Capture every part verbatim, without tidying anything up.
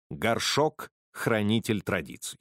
Горшок — хранитель традиций.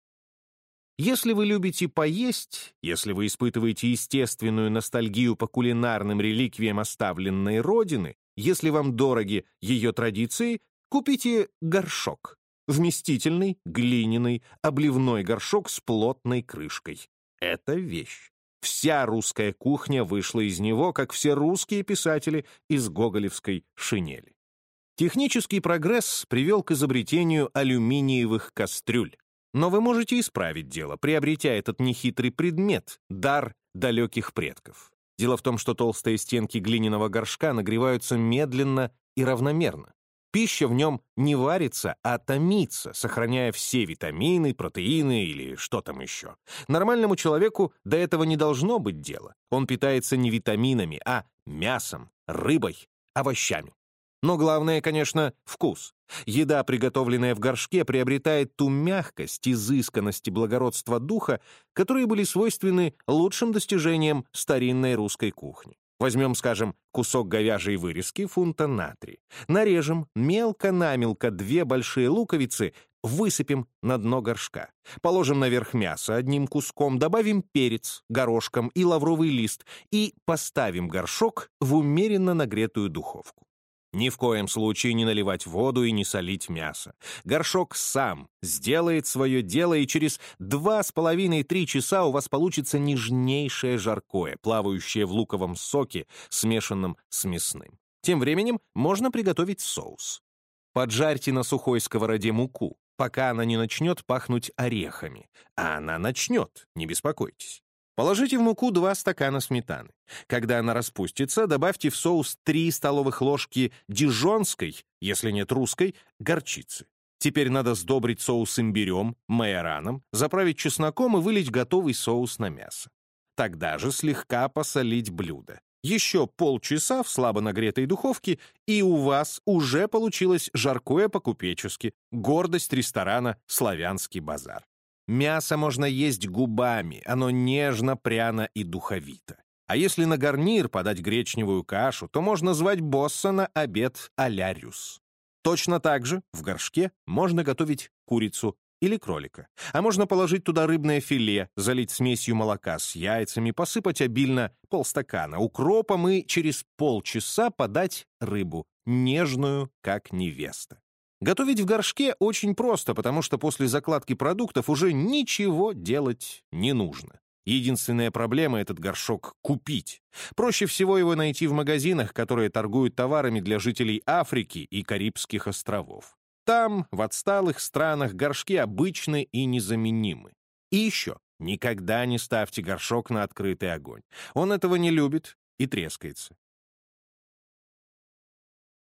Если вы любите поесть, если вы испытываете естественную ностальгию по кулинарным реликвиям оставленной родины, если вам дороги ее традиции, купите горшок. Вместительный, глиняный, обливной горшок с плотной крышкой. Это вещь. Вся русская кухня вышла из него, как все русские писатели из гоголевской шинели. Технический прогресс привел к изобретению алюминиевых кастрюль. Но вы можете исправить дело, приобретя этот нехитрый предмет, дар далеких предков. Дело в том, что толстые стенки глиняного горшка нагреваются медленно и равномерно. Пища в нем не варится, а томится, сохраняя все витамины, протеины или что там еще. Нормальному человеку до этого не должно быть дела. Он питается не витаминами, а мясом, рыбой, овощами. Но главное, конечно, вкус. Еда, приготовленная в горшке, приобретает ту мягкость, изысканность и благородство духа, которые были свойственны лучшим достижениям старинной русской кухни. Возьмем, скажем, кусок говяжьей вырезки фунта на три. Нарежем мелко-намелко две большие луковицы, высыпем на дно горшка. Положим наверх мясо одним куском, добавим перец, горошком и лавровый лист и поставим горшок в умеренно нагретую духовку. Ни в коем случае не наливать воду и не солить мясо. Горшок сам сделает свое дело, и через два с половиной-три часа у вас получится нежнейшее жаркое, плавающее в луковом соке, смешанном с мясным. Тем временем можно приготовить соус. Поджарьте на сухой сковороде муку, пока она не начнет пахнуть орехами. А она начнет, не беспокойтесь. Положите в муку два стакана сметаны. Когда она распустится, добавьте в соус три столовых ложки дижонской, если нет русской, горчицы. Теперь надо сдобрить соус имбирем, майораном, заправить чесноком и вылить готовый соус на мясо. Тогда же слегка посолить блюдо. Еще полчаса в слабо нагретой духовке, и у вас уже получилось жаркое по-купечески, гордость ресторана «Славянский базар». Мясо можно есть губами, оно нежно, пряно и духовито. А если на гарнир подать гречневую кашу, то можно звать босса на обед а-ля рюс. Точно так же в горшке можно готовить курицу или кролика. А можно положить туда рыбное филе, залить смесью молока с яйцами, посыпать обильно полстакана укропом и через полчаса подать рыбу, нежную, как невеста. Готовить в горшке очень просто, потому что после закладки продуктов уже ничего делать не нужно. Единственная проблема — этот горшок купить. Проще всего его найти в магазинах, которые торгуют товарами для жителей Африки и Карибских островов. Там, в отсталых странах, горшки обычны и незаменимы. И еще, никогда не ставьте горшок на открытый огонь. Он этого не любит и трескается.